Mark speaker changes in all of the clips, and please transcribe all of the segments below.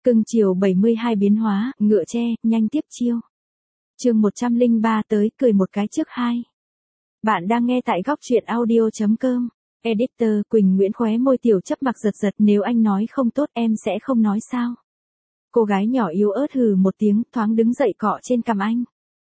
Speaker 1: Cưng chiều 72 biến hóa, ngựa tre, nhanh tiếp chiêu. Chương 103 tới, cười một cái trước hai. Bạn đang nghe tại góc truyện audio.com. Editor Quỳnh Nguyễn khóe môi tiểu chấp mặc giật giật, nếu anh nói không tốt em sẽ không nói sao. Cô gái nhỏ yếu ớt hừ một tiếng, thoáng đứng dậy cọ trên cằm anh.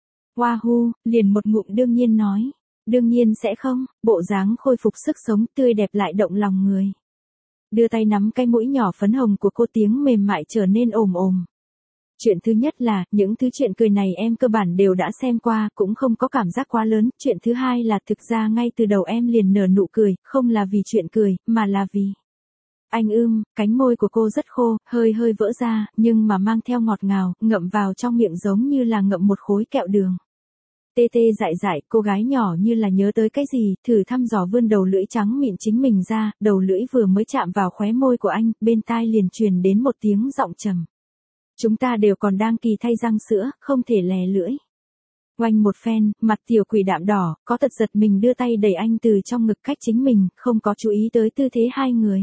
Speaker 1: Wahoo, liền một ngụm đương nhiên nói. Đương nhiên sẽ không, bộ dáng khôi phục sức sống tươi đẹp lại động lòng người. Đưa tay nắm cái mũi nhỏ phấn hồng của cô, tiếng mềm mại trở nên ồm ồm. Chuyện thứ nhất là, những thứ chuyện cười này em cơ bản đều đã xem qua, cũng không có cảm giác quá lớn. Chuyện thứ hai là thực ra ngay từ đầu em liền nở nụ cười, không là vì chuyện cười, mà là vì... Anh cánh môi của cô rất khô, hơi vỡ ra, nhưng mà mang theo ngọt ngào, ngậm vào trong miệng giống như là ngậm một khối kẹo đường. Tê tê dại dại, cô gái nhỏ như là nhớ tới cái gì, thử thăm dò vươn đầu lưỡi trắng mịn chính mình ra, đầu lưỡi vừa mới chạm vào khóe môi của anh, bên tai liền truyền đến một tiếng giọng trầm. Chúng ta đều còn đang kỳ thay răng sữa, không thể lè lưỡi. Oanh một phen, mặt tiểu quỷ đạm đỏ, có tật giật mình đưa tay đẩy anh từ trong ngực cách chính mình, không có chú ý tới tư thế hai người.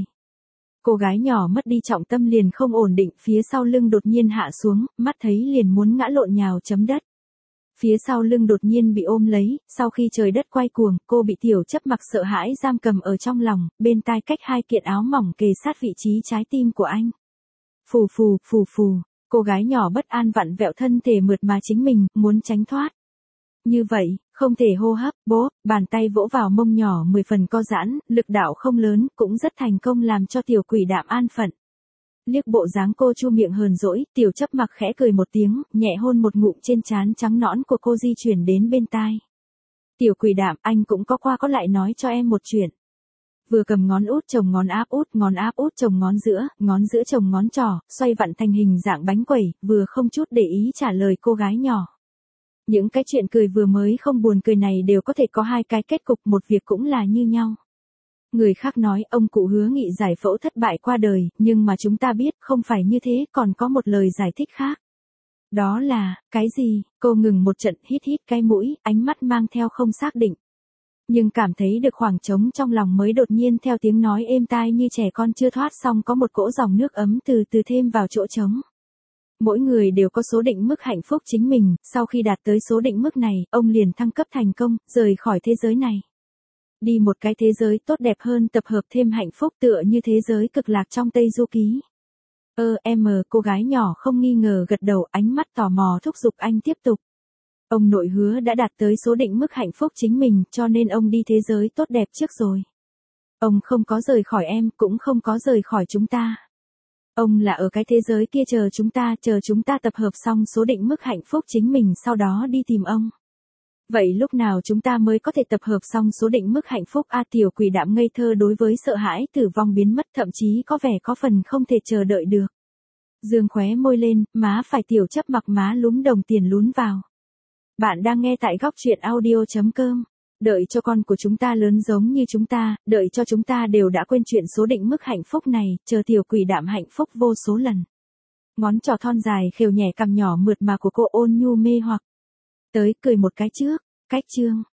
Speaker 1: Cô gái nhỏ mất đi trọng tâm liền không ổn định, phía sau lưng đột nhiên hạ xuống, mắt thấy liền muốn ngã lộn nhào chấm đất. Phía sau lưng đột nhiên bị ôm lấy, sau khi trời đất quay cuồng, cô bị tiểu chấp mặc sợ hãi giam cầm ở trong lòng, bên tai cách hai kiện áo mỏng kề sát vị trí trái tim của anh. Phù phù, cô gái nhỏ bất an vặn vẹo thân thể mượt mà chính mình, muốn tránh thoát. Như vậy, không thể hô hấp, bàn tay vỗ vào mông nhỏ 10 phần co giãn, lực đạo không lớn, cũng rất thành công làm cho tiểu quỷ đạm an phận. Liếc bộ dáng cô chu miệng hờn dỗi, tiểu chấp mặc khẽ cười một tiếng, nhẹ hôn một ngụm trên trán trắng nõn của cô di chuyển đến bên tai. Tiểu quỷ đạm, anh cũng có qua có lại nói cho em một chuyện. Vừa cầm ngón út chồng ngón áp út chồng ngón giữa chồng ngón trỏ, xoay vặn thành hình dạng bánh quẩy, vừa không chút để ý trả lời cô gái nhỏ. Những cái chuyện cười vừa mới không buồn cười này đều có thể có hai cái kết cục, một việc cũng là như nhau. Người khác nói ông cụ hứa nghị giải phẫu thất bại qua đời, nhưng mà chúng ta biết không phải như thế, còn có một lời giải thích khác. Đó là, cái gì? Cô ngừng một trận, hít cái mũi, ánh mắt mang theo không xác định. Nhưng cảm thấy được khoảng trống trong lòng mới đột nhiên theo tiếng nói êm tai như trẻ con chưa thoát xong có một cỗ dòng nước ấm từ từ thêm vào chỗ trống. Mỗi người đều có số định mức hạnh phúc chính mình, sau khi đạt tới số định mức này, ông liền thăng cấp thành công, rời khỏi thế giới này. Đi một cái thế giới tốt đẹp hơn, tập hợp thêm hạnh phúc tựa như thế giới cực lạc trong Tây Du Ký. Cô gái nhỏ không nghi ngờ gật đầu, ánh mắt tò mò thúc giục anh tiếp tục. Ông nội hứa đã đạt tới số định mức hạnh phúc chính mình, cho nên ông đi thế giới tốt đẹp trước rồi. Ông không có rời khỏi em, cũng không có rời khỏi chúng ta. Ông là ở cái thế giới kia chờ chúng ta tập hợp xong số định mức hạnh phúc chính mình sau đó đi tìm ông. Vậy lúc nào chúng ta mới có thể tập hợp xong số định mức hạnh phúc? Tiểu quỷ đạm ngây thơ đối với sợ hãi tử vong biến mất, thậm chí có vẻ có phần không thể chờ đợi được. Dương khóe môi lên, má phải tiểu chấp mặc má lúm đồng tiền lún vào. Bạn đang nghe tại góc truyện audio.com. Đợi cho con của chúng ta lớn giống như chúng ta, đợi cho chúng ta đều đã quên chuyện số định mức hạnh phúc này, chờ tiểu quỷ đạm hạnh phúc vô số lần. Ngón trỏ thon dài khều nhẹ cằm nhỏ mượt mà của cô ôn nhu mê hoặc. Tới, cười một cái trước, cách chương.